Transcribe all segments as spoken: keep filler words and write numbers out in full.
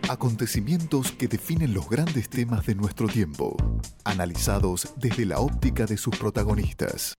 Acontecimientos que definen los grandes temas de nuestro tiempo, analizados desde la óptica de sus protagonistas.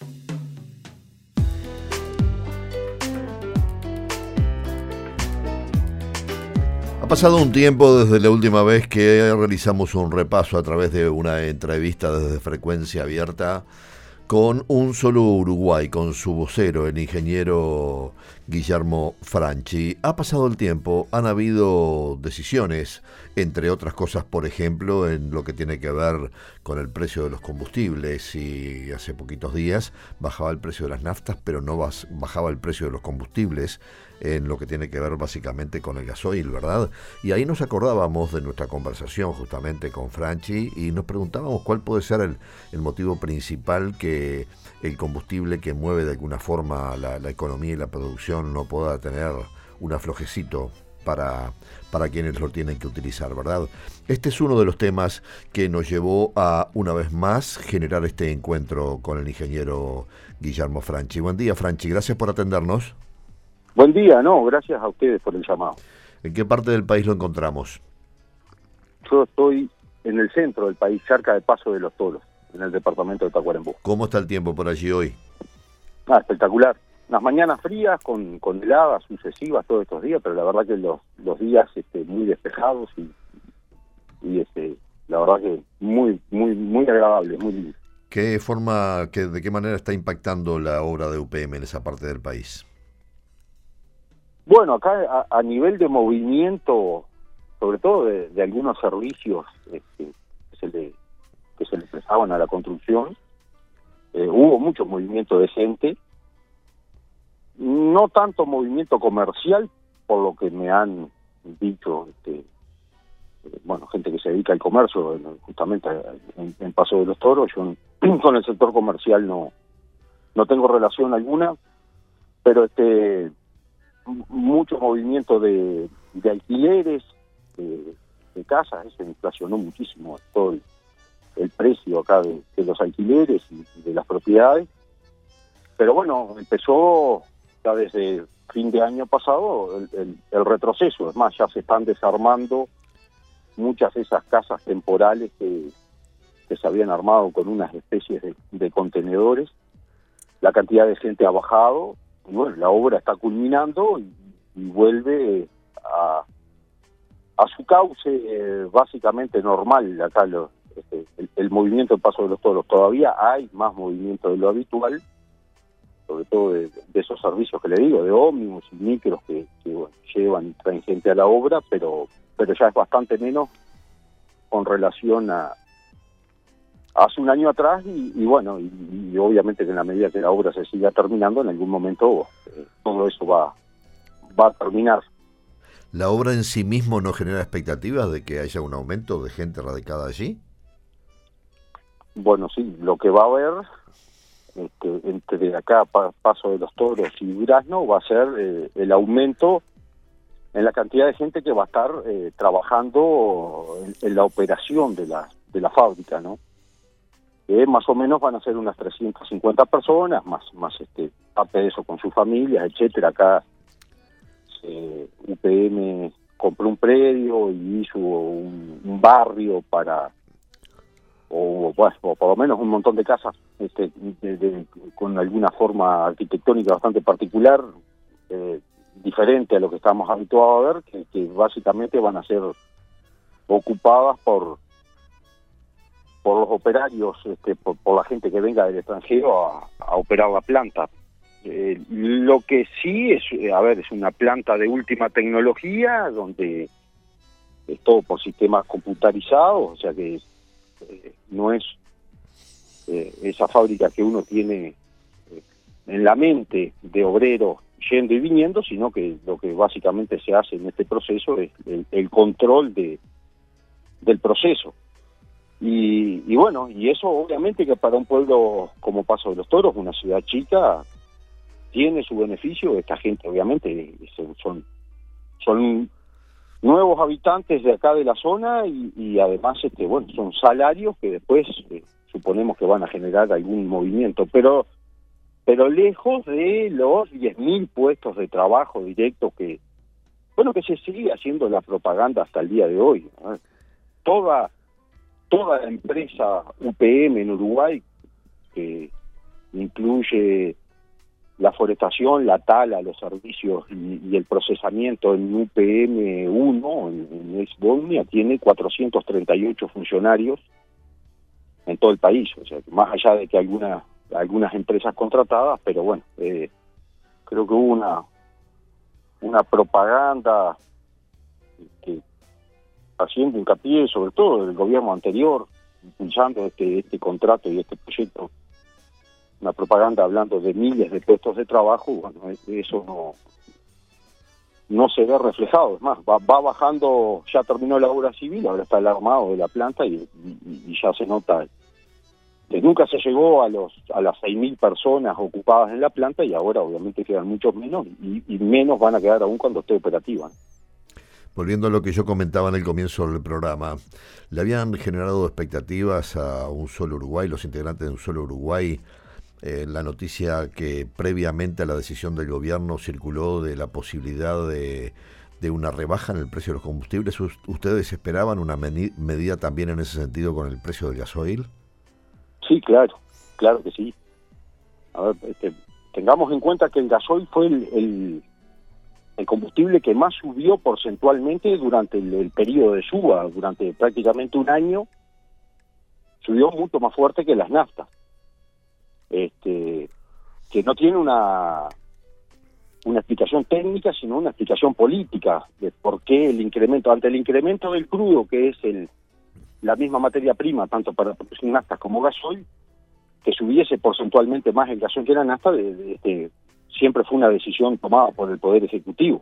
Ha pasado un tiempo desde la última vez que realizamos un repaso a través de una entrevista desde Frecuencia Abierta con Un Solo Uruguay, con su vocero, el ingeniero Guillermo Franchi. Ha pasado el tiempo, han habido decisiones, entre otras cosas, por ejemplo, en lo que tiene que ver con el precio de los combustibles, y hace poquitos días bajaba el precio de las naftas, pero no bajaba el precio de los combustibles, en lo que tiene que ver básicamente con el gasoil, ¿verdad? Y ahí nos acordábamos de nuestra conversación justamente con Franchi y nos preguntábamos cuál puede ser el, el motivo principal que el combustible que mueve de alguna forma la, la economía y la producción no pueda tener un aflojecito para, para quienes lo tienen que utilizar, ¿verdad? Este es uno de los temas que nos llevó a, una vez más, generar este encuentro con el ingeniero Guillermo Franchi. Buen día, Franchi, gracias por atendernos. Buen día, no, gracias a ustedes por el llamado. ¿En qué parte del país lo encontramos? Yo estoy en el centro del país, cerca de Paso de los Toros, en el departamento de Tacuarembó. ¿Cómo está el tiempo por allí hoy? Ah, espectacular. Unas mañanas frías, con, con heladas sucesivas todos estos días, pero la verdad que los, los días este, muy despejados y, y este, la verdad que muy, muy, muy agradables, muy lindo. ¿Qué forma, que, de qué manera está impactando la obra de U P M en esa parte del país? Bueno, acá a, a nivel de movimiento, sobre todo de, de algunos servicios este, que, se le, que se le prestaban a la construcción, eh, hubo mucho movimiento de gente, no tanto movimiento comercial, por lo que me han dicho, este, eh, bueno, gente que se dedica al comercio, justamente en, en Paso de los Toros. Yo en, con el sector comercial no, no tengo relación alguna, pero este... mucho movimiento de, de alquileres, de, de casas. Eso inflacionó muchísimo todo el, el precio acá de, de los alquileres y de las propiedades. Pero bueno, empezó ya desde fin de año pasado el, el, el retroceso. Es más, ya se están desarmando muchas de esas casas temporales que, que se habían armado con unas especies de, de contenedores. La cantidad de gente ha bajado. Y bueno, la obra está culminando y, y vuelve a, a su cauce eh, básicamente normal. Acá lo, este, el, el movimiento de Paso de los Toros. Todavía hay más movimiento de lo habitual, sobre todo de, de esos servicios que le digo, de ómnibus y micros que, que bueno, llevan y traen gente a la obra, pero, pero ya es bastante menos con relación a hace un año atrás y, y bueno, y, y obviamente que en la medida que la obra se siga terminando, en algún momento eh, todo eso va, va a terminar. ¿La obra en sí mismo no genera expectativas de que haya un aumento de gente radicada allí? Bueno, sí, lo que va a haber este, entre acá, pa, Paso de los Toros y Durazno, va a ser eh, el aumento en la cantidad de gente que va a estar eh, trabajando en, en la operación de la, de la fábrica, ¿no? Que más o menos van a ser unas trescientas cincuenta personas, más más este parte de eso con sus familias, etcétera. Acá eh, U P M compró un predio y hizo un, un barrio para, o, bueno, o por lo menos un montón de casas este, de, de, con alguna forma arquitectónica bastante particular, eh, diferente a lo que estamos habituados a ver, que, que básicamente van a ser ocupadas por por los operarios, este, por, por la gente que venga del extranjero a, a operar la planta. Eh, lo que sí es, a ver, es una planta de última tecnología, donde es todo por sistemas computarizados, o sea que eh, no es eh, esa fábrica que uno tiene eh, en la mente de obreros yendo y viniendo, sino que lo que básicamente se hace en este proceso es el, el control de del proceso. Y, y bueno, y eso obviamente que para un pueblo como Paso de los Toros, una ciudad chica, tiene su beneficio. Esta gente obviamente son, son nuevos habitantes de acá de la zona y, y además este bueno son salarios que después eh, suponemos que van a generar algún movimiento, pero pero lejos de los diez mil puestos de trabajo directos que bueno, que se sigue haciendo la propaganda hasta el día de hoy, ¿no? Toda, toda la empresa U P M en Uruguay, que incluye la forestación, la tala, los servicios y, y el procesamiento en U P M uno, en, en Ex-Bosnia, tiene cuatrocientos treinta y ocho funcionarios en todo el país, o sea, más allá de que alguna, algunas empresas contratadas, pero bueno, eh, creo que hubo una, una propaganda que, haciendo hincapié, sobre todo del gobierno anterior, impulsando este, este contrato y este proyecto, una propaganda hablando de miles de puestos de trabajo. Bueno, eso no no se ve reflejado, es más, va, va bajando, ya terminó la obra civil, ahora está el armado de la planta y, y, y ya se nota que nunca se llegó a los a las seis mil personas ocupadas en la planta, y ahora obviamente quedan muchos menos, y, y menos van a quedar aún cuando esté operativa. Volviendo a lo que yo comentaba en el comienzo del programa, ¿le habían generado expectativas a Un Solo Uruguay, los integrantes de Un Solo Uruguay, eh, la noticia que previamente a la decisión del gobierno circuló de la posibilidad de, de una rebaja en el precio de los combustibles? ¿Ustedes esperaban una medi- medida también en ese sentido con el precio del gasoil? Sí, claro, claro que sí. A ver, este, tengamos en cuenta que el gasoil fue el, el, el combustible que más subió porcentualmente durante el, el periodo de suba, durante prácticamente un año, subió mucho más fuerte que las naftas. Este, que no tiene una una explicación técnica, sino una explicación política de por qué el incremento, ante el incremento del crudo, que es el la misma materia prima, tanto para producir naftas como gasoil, que subiese porcentualmente más el gasoil que la nafta, de, de, de, siempre fue una decisión tomada por el Poder Ejecutivo.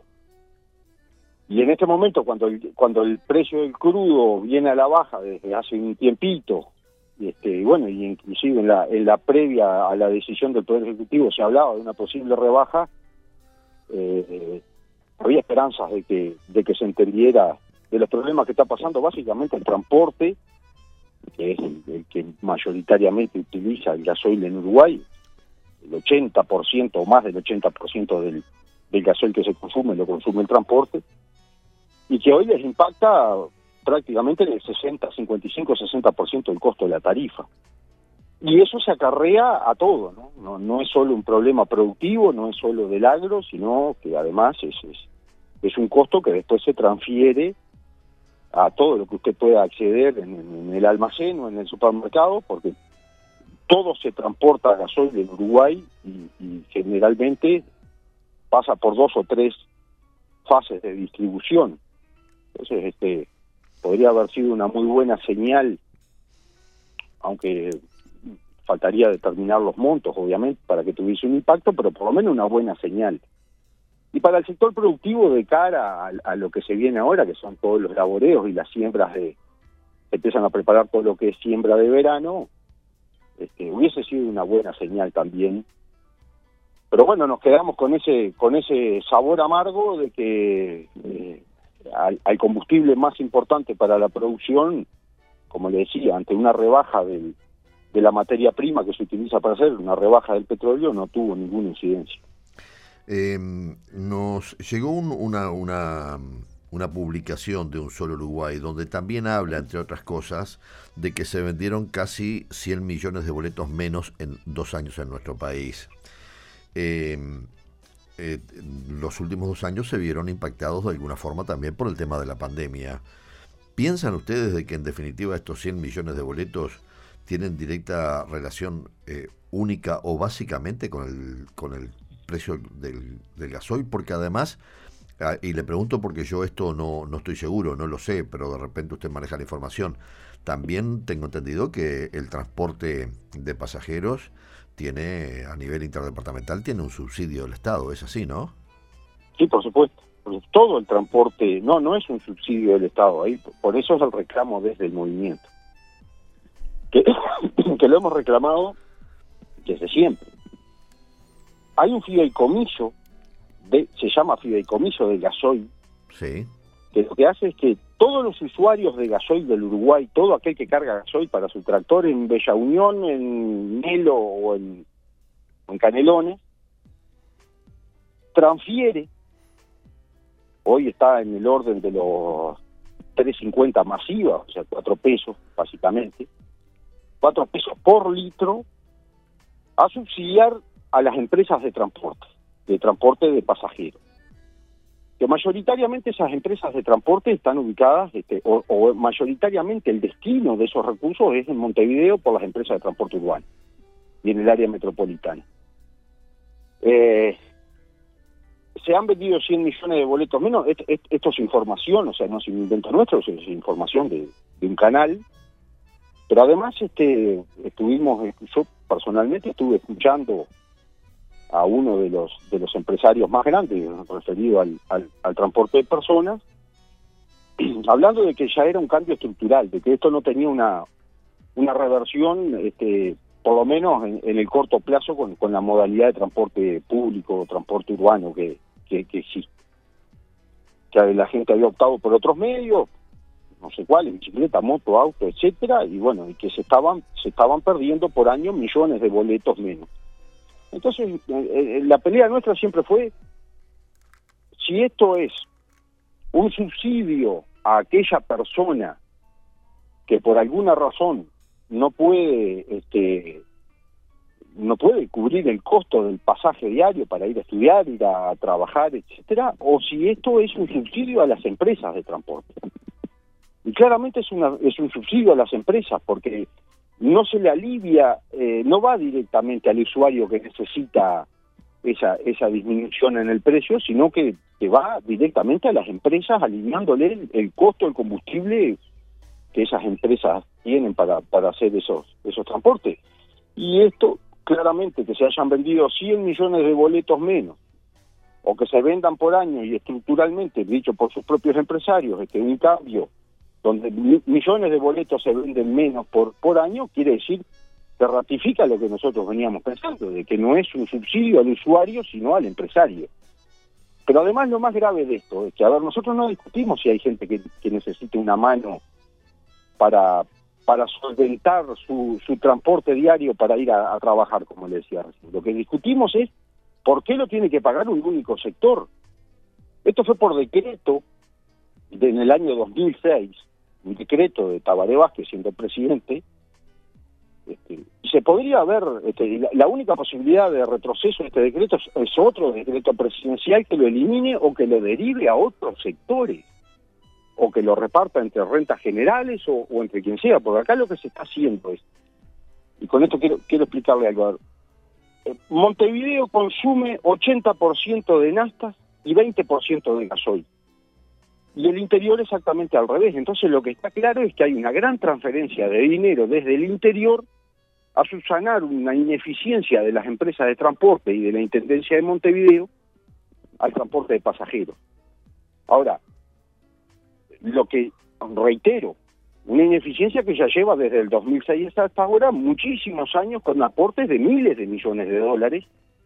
Y en este momento, cuando el, cuando el precio del crudo viene a la baja desde hace un tiempito, y este, bueno, y inclusive en la, en la previa a la decisión del Poder Ejecutivo se hablaba de una posible rebaja, eh, había esperanzas de que, de que se entendiera de los problemas que está pasando básicamente el transporte, que es el, el que mayoritariamente utiliza el gasoil en Uruguay. El ochenta por ciento o más del ochenta por ciento del, del gasoil que se consume lo consume el transporte, y que hoy les impacta prácticamente en el sesenta, cincuenta y cinco, sesenta por ciento del costo de la tarifa. Y eso se acarrea a todo, ¿no? No, no es solo un problema productivo, no es solo del agro, sino que además es, es, es un costo que después se transfiere a todo lo que usted pueda acceder en, en el almacén o en el supermercado, porque todo se transporta a gasoil en Uruguay y, y generalmente pasa por dos o tres fases de distribución. Entonces, este podría haber sido una muy buena señal, aunque faltaría determinar los montos, obviamente, para que tuviese un impacto, pero por lo menos una buena señal. Y para el sector productivo, de cara a, a lo que se viene ahora, que son todos los laboreos y las siembras de, empiezan a preparar todo lo que es siembra de verano, este, hubiese sido una buena señal también. Pero bueno, nos quedamos con ese con ese sabor amargo de que eh, al, al combustible más importante para la producción, como le decía, ante una rebaja del, de la materia prima que se utiliza para hacer, una rebaja del petróleo, no tuvo ninguna incidencia. Eh, nos llegó un, una, una, una publicación de Un Solo Uruguay donde también habla, entre otras cosas, de que se vendieron casi cien millones de boletos menos en dos años en nuestro país. Eh, eh, los últimos dos años se vieron impactados de alguna forma también por el tema de la pandemia. ¿Piensan ustedes de que en definitiva estos cien millones de boletos tienen directa relación eh, única o básicamente con el, con el precio del, del gasoil? Porque además, ah, y le pregunto porque yo esto no, no estoy seguro, no lo sé, pero de repente usted maneja la información, también tengo entendido que el transporte de pasajeros tiene, a nivel interdepartamental, tiene un subsidio del Estado, ¿es así, no? Sí, por supuesto. Todo el transporte, no, no es un subsidio del Estado, ahí, por eso es el reclamo desde el movimiento. Que, que lo hemos reclamado desde siempre. Hay un fideicomiso, de, se llama fideicomiso del gasoil, sí, que lo que hace es que todos los usuarios de gasoil del Uruguay, todo aquel que carga gasoil para su tractor en Bella Unión, en Melo o en, o en Canelones, transfiere hoy está en el orden de los tres cincuenta masiva, o sea, cuatro pesos, básicamente, cuatro pesos por litro, a subsidiar a las empresas de transporte, de transporte de pasajeros. Que mayoritariamente esas empresas de transporte están ubicadas, este, o, o mayoritariamente el destino de esos recursos es en Montevideo por las empresas de transporte urbano y en el área metropolitana. Eh, se han vendido cien millones de boletos menos, esto, esto es información, o sea, no es un invento nuestro, es información de, de un canal, pero además este estuvimos, yo personalmente estuve escuchando a uno de los de los empresarios más grandes referido al, al, al transporte de personas, hablando de que ya era un cambio estructural, de que esto no tenía una una reversión, este, por lo menos en, en el corto plazo, con, con la modalidad de transporte público o transporte urbano que, que, que existe. Que la gente había optado por otros medios, no sé cuáles, bicicleta, moto, auto, etcétera, y bueno, y que se estaban se estaban perdiendo por año millones de boletos menos. Entonces, eh, la pelea nuestra siempre fue, si esto es un subsidio a aquella persona que por alguna razón no puede este no puede cubrir el costo del pasaje diario para ir a estudiar, ir a trabajar, etcétera, o si esto es un subsidio a las empresas de transporte. Y claramente es una es un subsidio a las empresas, porque no se le alivia, eh, no va directamente al usuario que necesita esa esa disminución en el precio, sino que, que va directamente a las empresas, aliviándole el, el costo del combustible que esas empresas tienen para, para hacer esos esos transportes. Y esto, claramente, que se hayan vendido cien millones de boletos menos, o que se vendan por año y estructuralmente, dicho por sus propios empresarios, este un cambio donde millones de boletos se venden menos por por año, quiere decir que ratifica lo que nosotros veníamos pensando, de que no es un subsidio al usuario, sino al empresario. Pero además lo más grave de esto es que, a ver, nosotros no discutimos si hay gente que, que necesite una mano para para solventar su, su transporte diario para ir a, a trabajar, como le decía recién. Lo que discutimos es por qué lo tiene que pagar un único sector. Esto fue por decreto de, en el año dos mil seis, un decreto de Tabaré Vázquez siendo presidente, este, y se podría haber, este, la, la única posibilidad de retroceso de este decreto es, es otro decreto presidencial que lo elimine o que lo derive a otros sectores, o que lo reparta entre rentas generales o, o entre quien sea, porque acá lo que se está haciendo es, y con esto quiero, quiero explicarle algo, eh, Montevideo consume ochenta por ciento de naftas y veinte por ciento de gasoil, y el interior exactamente al revés. Entonces lo que está claro es que hay una gran transferencia de dinero desde el interior a subsanar una ineficiencia de las empresas de transporte y de la Intendencia de Montevideo al transporte de pasajeros. Ahora, lo que, reitero, una ineficiencia que ya lleva desde el dos mil seis hasta ahora muchísimos años, con aportes de miles de millones de dólares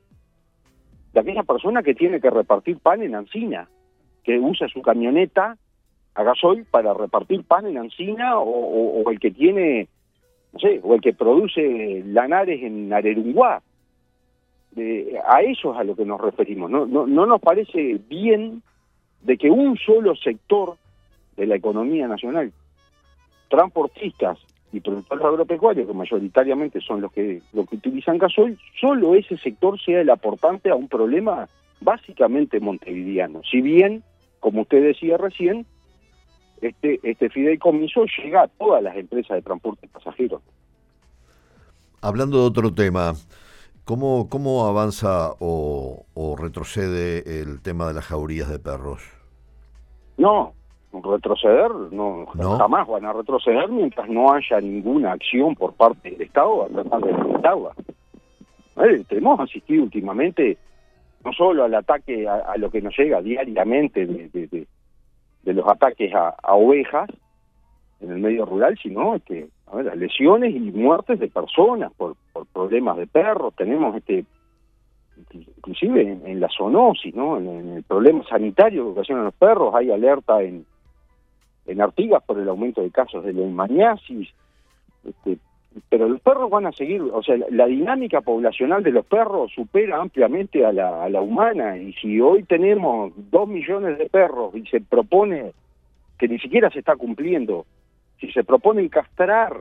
de aquella persona que tiene que repartir pan en Ancina, que usa su camioneta a gasoil para repartir pan en Ancina, o, o, o el que tiene, no sé, o el que produce lanares en Arerunguá. Eh, a eso es a lo que nos referimos. No, no, no nos parece bien de que un solo sector de la economía nacional, transportistas y productores agropecuarios, que mayoritariamente son los que los que utilizan gasoil, solo ese sector sea el aportante a un problema básicamente montevideano. Si bien, como usted decía recién, este este fideicomiso llega a todas las empresas de transporte de pasajeros. Hablando de otro tema, ¿cómo, cómo avanza o, o retrocede el tema de las jaurías de perros? No, retroceder, no, ¿No? Jamás van a retroceder mientras no haya ninguna acción por parte del Estado a tratar de limitarla. Eh, hemos asistido últimamente no solo al ataque a, a lo que nos llega diariamente de, de, de, de los ataques a, a ovejas en el medio rural, sino este, a ver, lesiones y muertes de personas por, por problemas de perros. Tenemos este inclusive en, en la zoonosis, ¿no? En, en el problema sanitario que ocasionan los perros. Hay alerta en en Artigas por el aumento de casos de leishmaniasis. Este, pero los perros van a seguir, o sea, la, la dinámica poblacional de los perros supera ampliamente a la, a la humana, y si hoy tenemos dos millones de perros y se propone, que ni siquiera se está cumpliendo, si se propone castrar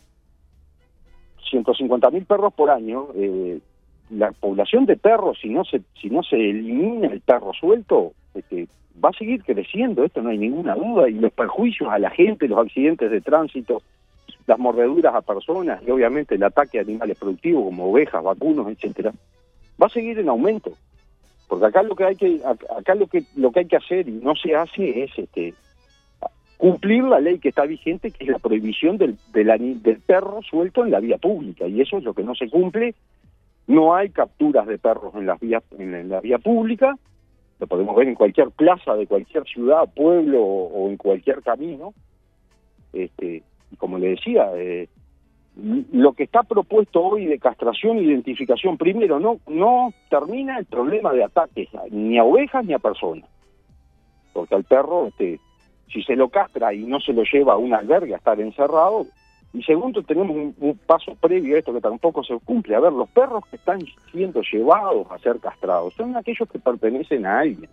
ciento cincuenta mil perros por año, eh, la población de perros, si no se si no se elimina el perro suelto, este, va a seguir creciendo, esto no hay ninguna duda, y los perjuicios a la gente, los accidentes de tránsito, las mordeduras a personas y obviamente el ataque a animales productivos como ovejas, vacunos, etcétera, va a seguir en aumento. Porque acá lo que hay que acá lo que lo que hay que hacer, y no se hace, es este cumplir la ley que está vigente, que es la prohibición del del, del perro suelto en la vía pública, y eso es lo que no se cumple. No hay capturas de perros en las vías en, en la vía pública, lo podemos ver en cualquier plaza de cualquier ciudad, pueblo o, o en cualquier camino. Este, y como le decía, eh, lo que está propuesto hoy de castración e identificación, primero, no no termina el problema de ataques ni a ovejas ni a personas, porque al perro, este, si se lo castra y no se lo lleva a un albergue a estar encerrado. Y segundo, tenemos un, un paso previo a esto que tampoco se cumple. A ver, los perros que están siendo llevados a ser castrados son aquellos que pertenecen a alguien.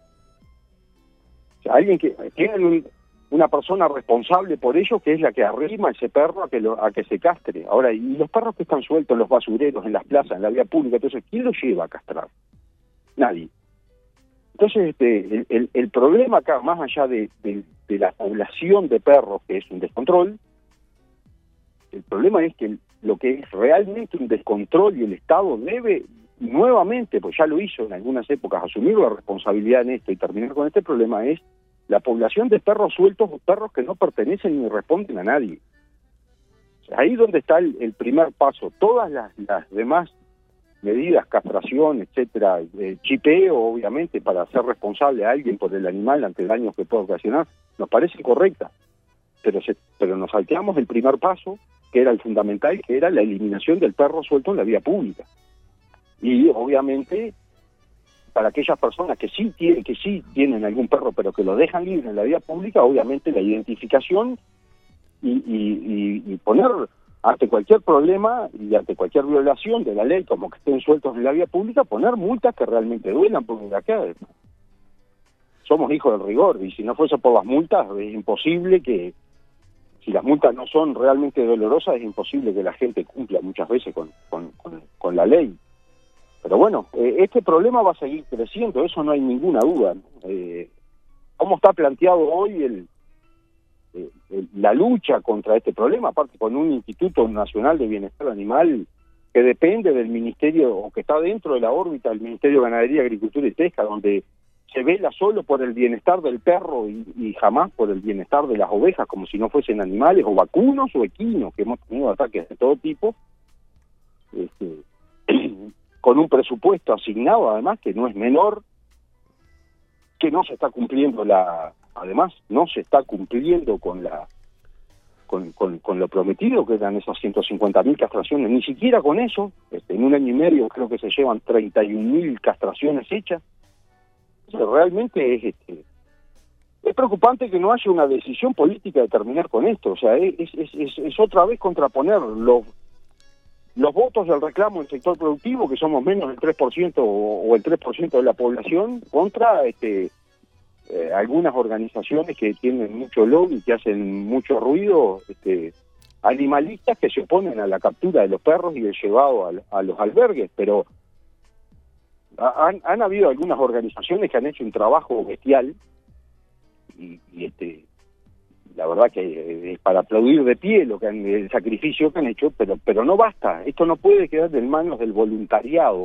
O sea, alguien que tienen un, una persona responsable por ello, que es la que arrima a ese perro a que lo, a que se castre. Ahora, y los perros que están sueltos en los basureros, en las plazas, en la vía pública, entonces, ¿quién los lleva a castrar? Nadie. Entonces, este, el, el, el problema acá, más allá de, de, de la población de perros, que es un descontrol, el problema es que lo que es realmente un descontrol, y el Estado debe nuevamente, pues ya lo hizo en algunas épocas, asumir la responsabilidad en esto y terminar con este problema, es la población de perros sueltos, o perros que no pertenecen ni responden a nadie. O sea, ahí donde está el, el primer paso. Todas las, las demás medidas, castración, etcétera, eh, chipeo, obviamente, para hacer responsable a alguien por el animal ante daños que pueda ocasionar, nos parece correcta, pero se, pero nos salteamos el primer paso, que era el fundamental, que era la eliminación del perro suelto en la vía pública. Y obviamente, para aquellas personas que sí tienen, que sí tienen algún perro, pero que lo dejan libre en la vía pública, obviamente la identificación y, y, y, y poner ante cualquier problema y ante cualquier violación de la ley, como que estén sueltos en la vía pública, poner multas que realmente duelan, porque acá somos hijos del rigor, y si no fuese por las multas, es imposible que, si las multas no son realmente dolorosas, es imposible que la gente cumpla muchas veces con, con, con, con la ley. Pero bueno, eh, este problema va a seguir creciendo, eso no hay ninguna duda, ¿no? Eh, ¿Cómo está planteado hoy el, eh, el, la lucha contra este problema? Aparte, con un Instituto Nacional de Bienestar Animal que depende del Ministerio, o que está dentro de la órbita del Ministerio de Ganadería, Agricultura y Pesca, donde se vela solo por el bienestar del perro y, y jamás por el bienestar de las ovejas, como si no fuesen animales, o vacunos o equinos, que hemos tenido ataques de todo tipo, este, con un presupuesto asignado, además, que no es menor, que no se está cumpliendo la, además, no se está cumpliendo con la con, con, con lo prometido, que eran esas ciento cincuenta mil castraciones, ni siquiera con eso. Este, en un año y medio creo que se llevan treinta y un mil castraciones hechas. Realmente es este, es preocupante que no haya una decisión política de terminar con esto. O sea, es, es, es, es otra vez contraponer los los votos del reclamo del sector productivo, que somos menos del tres por ciento o, o el tres por ciento de la población, contra este eh, algunas organizaciones que tienen mucho lobby, que hacen mucho ruido, este, animalistas que se oponen a la captura de los perros y el llevado a, a los albergues. Pero Han, han habido algunas organizaciones que han hecho un trabajo bestial, y, y este la verdad que es para aplaudir de pie lo que han, el sacrificio que han hecho, pero pero no basta. Esto no puede quedar en manos del voluntariado,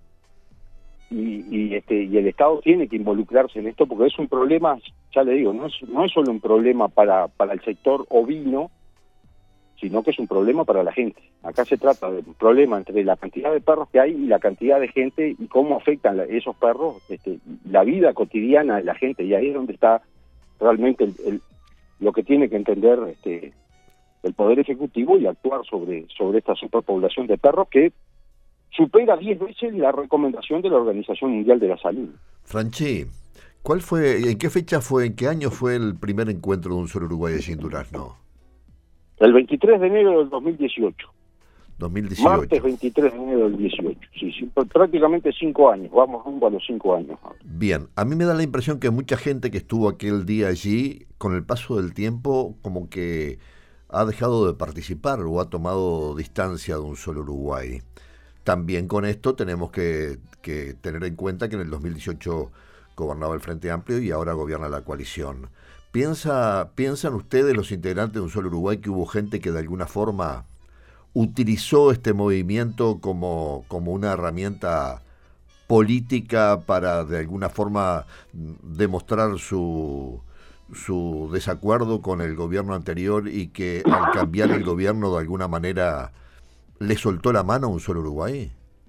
y, y este y el Estado tiene que involucrarse en esto, porque es un problema, ya le digo, no es no es solo un problema para para el sector ovino, sino que es un problema para la gente. Acá se trata de un problema entre la cantidad de perros que hay y la cantidad de gente, y cómo afectan esos perros este, la vida cotidiana de la gente, y ahí es donde está realmente el, el, lo que tiene que entender este, el Poder Ejecutivo, y actuar sobre, sobre esta superpoblación de perros que supera diez veces la recomendación de la Organización Mundial de la Salud. Franchi, ¿cuál fue, en qué fecha fue, en qué año fue el primer encuentro de un solo Uruguay allí en Durazno? El veintitrés de enero del dos mil dieciocho. dos mil dieciocho. Martes veintitrés de enero del dieciocho, sí, sí, prácticamente cinco años, vamos rumbo a los cinco años. Bien, a mí me da la impresión que mucha gente que estuvo aquel día allí, con el paso del tiempo, como que ha dejado de participar o ha tomado distancia de un solo Uruguay. También con esto tenemos que, que tener en cuenta que en el dos mil dieciocho gobernaba el Frente Amplio y ahora gobierna la coalición. ¿Piensa, ¿Piensan ustedes, los integrantes de un solo Uruguay, que hubo gente que de alguna forma utilizó este movimiento como, como una herramienta política para de alguna forma demostrar su, su desacuerdo con el gobierno anterior y que al cambiar el gobierno de alguna manera le soltó la mano a un solo Uruguay?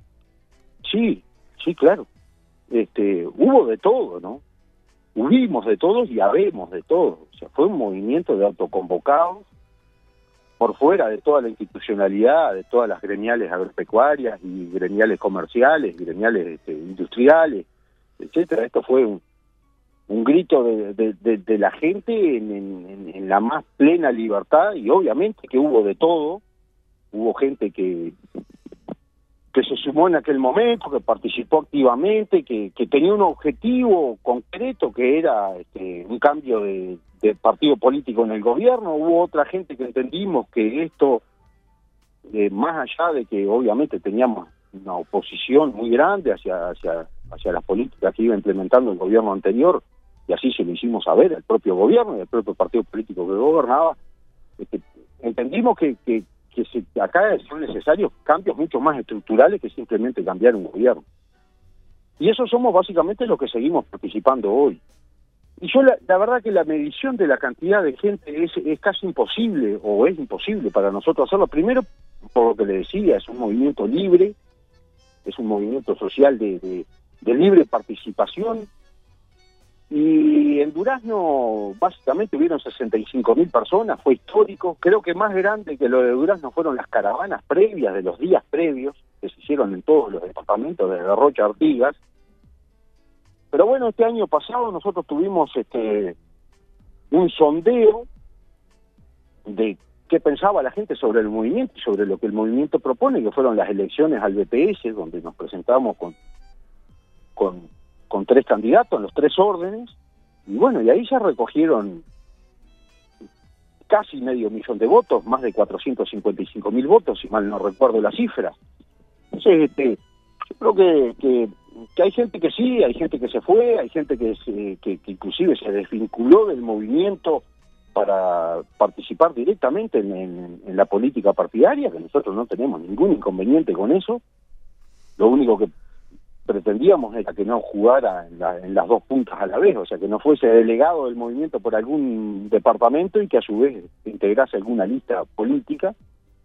Sí, sí, claro. Este, hubo de todo, ¿no? Hubimos de todos y habemos de todo. O sea, fue un movimiento de autoconvocados por fuera de toda la institucionalidad, de todas las gremiales agropecuarias y gremiales comerciales, gremiales este, industriales, etcétera. Esto fue un, un grito de, de, de, de la gente en, en, en la más plena libertad, y obviamente que hubo de todo. Hubo gente que que se sumó en aquel momento, que participó activamente, que, que tenía un objetivo concreto, que era este, un cambio de, de partido político en el gobierno. Hubo otra gente que entendimos que esto, eh, más allá de que obviamente teníamos una oposición muy grande hacia, hacia, hacia las políticas que iba implementando el gobierno anterior, y así se lo hicimos saber al propio gobierno y al propio partido político que gobernaba, este, entendimos que, que que se, acá son necesarios cambios mucho más estructurales que simplemente cambiar un gobierno. Y eso somos básicamente los que seguimos participando hoy. Y yo la, la verdad que la medición de la cantidad de gente es, es casi imposible, o es imposible para nosotros hacerlo. Primero, por lo que le decía, es un movimiento libre, es un movimiento social de, de, de libre participación. Y en Durazno básicamente hubieron sesenta y cinco mil personas, fue histórico. Creo que más grande que lo de Durazno fueron las caravanas previas, de los días previos, que se hicieron en todos los departamentos, desde Rocha a Artigas. Pero bueno, este año pasado nosotros tuvimos este un sondeo de qué pensaba la gente sobre el movimiento y sobre lo que el movimiento propone, que fueron las elecciones al B P S, donde nos presentamos con... con con tres candidatos en los tres órdenes, y bueno, y ahí se recogieron casi medio millón de votos, más de cuatrocientos cincuenta y cinco mil votos, si mal no recuerdo la cifra. Entonces, este, yo creo que, que, que hay gente que sí, hay gente que se fue, hay gente que, se, que, que inclusive se desvinculó del movimiento para participar directamente en, en, en la política partidaria, que nosotros no tenemos ningún inconveniente con eso. Lo único que pretendíamos era que no jugara en, la, en las dos puntas a la vez, o sea, que no fuese delegado del movimiento por algún departamento y que a su vez integrase alguna lista política.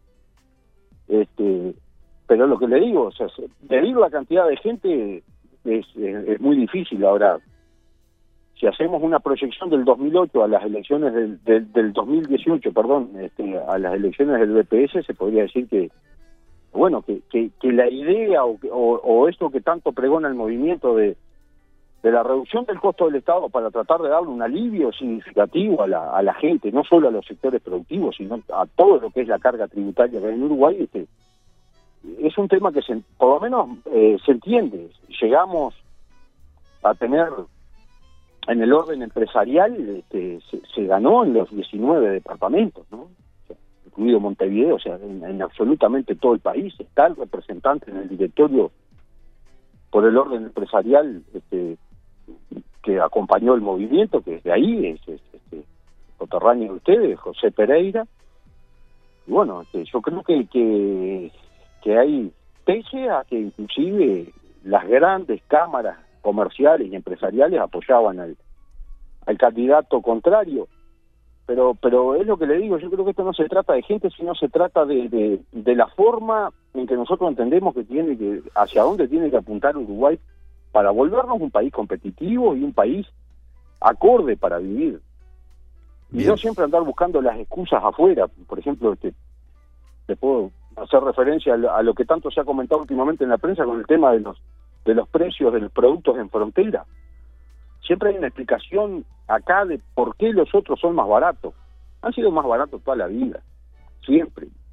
Este, pero lo que le digo, o sea, medir la cantidad de gente es, es, es muy difícil. Ahora, si hacemos una proyección del dos mil ocho a las elecciones del, del, del dos mil dieciocho, perdón, este, a las elecciones del B P S, se podría decir que bueno, que, que, que la idea o, o, o esto que tanto pregona el movimiento de, de la reducción del costo del Estado para tratar de darle un alivio significativo a la, a la gente, no solo a los sectores productivos, sino a todo lo que es la carga tributaria que hay en Uruguay, este, es un tema que se, por lo menos eh, se entiende. Llegamos a tener en el orden empresarial, este, se, se ganó en los diecinueve departamentos, ¿no? Incluido Montevideo, o sea, en, en absolutamente todo el país. Está el representante en el directorio por el orden empresarial este, que acompañó el movimiento, que desde ahí es, es este, coterráneo de ustedes, José Pereira. Y bueno, este, yo creo que, que, que hay, pese a que inclusive las grandes cámaras comerciales y empresariales apoyaban al, al candidato contrario, Pero pero es lo que le digo, yo creo que esto no se trata de gente, sino se trata de, de, de la forma en que nosotros entendemos que tiene que, hacia dónde tiene que apuntar Uruguay para volvernos un país competitivo y un país acorde para vivir. Y Bien. no siempre andar buscando las excusas afuera. Por ejemplo, este, le puedo hacer referencia a lo, a lo que tanto se ha comentado últimamente en la prensa con el tema de los de los precios de los productos en frontera. Siempre hay una explicación acá de por qué los otros son más baratos. Han sido más baratos toda la vida, siempre.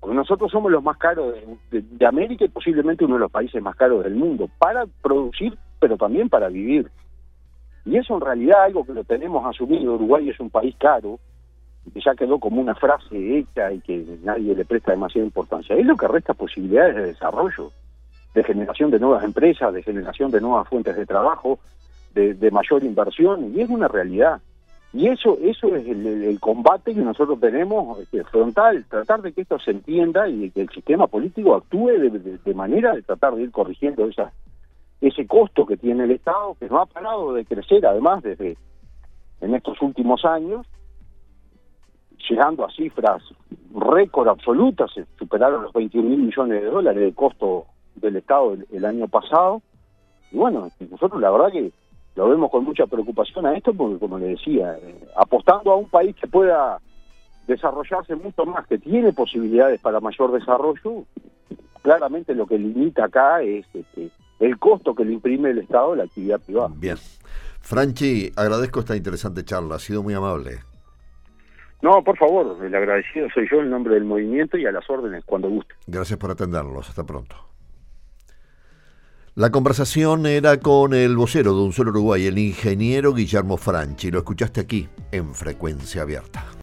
Porque nosotros somos los más caros de, de, de América y posiblemente uno de los países más caros del mundo, para producir, pero también para vivir. Y eso en realidad algo que lo tenemos asumido. Uruguay es un país caro, que ya quedó como una frase hecha y que nadie le presta demasiada importancia. Es lo que resta posibilidades de desarrollo, de generación de nuevas empresas, de generación de nuevas fuentes de trabajo, de, de mayor inversión, y es una realidad. Y eso eso es el, el combate que nosotros tenemos este, frontal, tratar de que esto se entienda y de que el sistema político actúe de, de, de manera de tratar de ir corrigiendo esa, ese costo que tiene el Estado, que no ha parado de crecer además desde en estos últimos años, llegando a cifras récord absolutas. Se superaron los veintiún mil millones de dólares de costo del Estado el, el año pasado. Y bueno, nosotros la verdad que lo vemos con mucha preocupación a esto, porque como le decía, eh, apostando a un país que pueda desarrollarse mucho más, que tiene posibilidades para mayor desarrollo, claramente lo que limita acá es este, el costo que le imprime el Estado a la actividad privada. Bien. Franchi, agradezco esta interesante charla, ha sido muy amable. No, por favor, el agradecido soy yo en nombre del movimiento y a las órdenes cuando guste. Gracias por atendernos, hasta pronto. La conversación era con el vocero de Un Solo Uruguay, el ingeniero Guillermo Franchi. Lo escuchaste aquí en Frecuencia Abierta.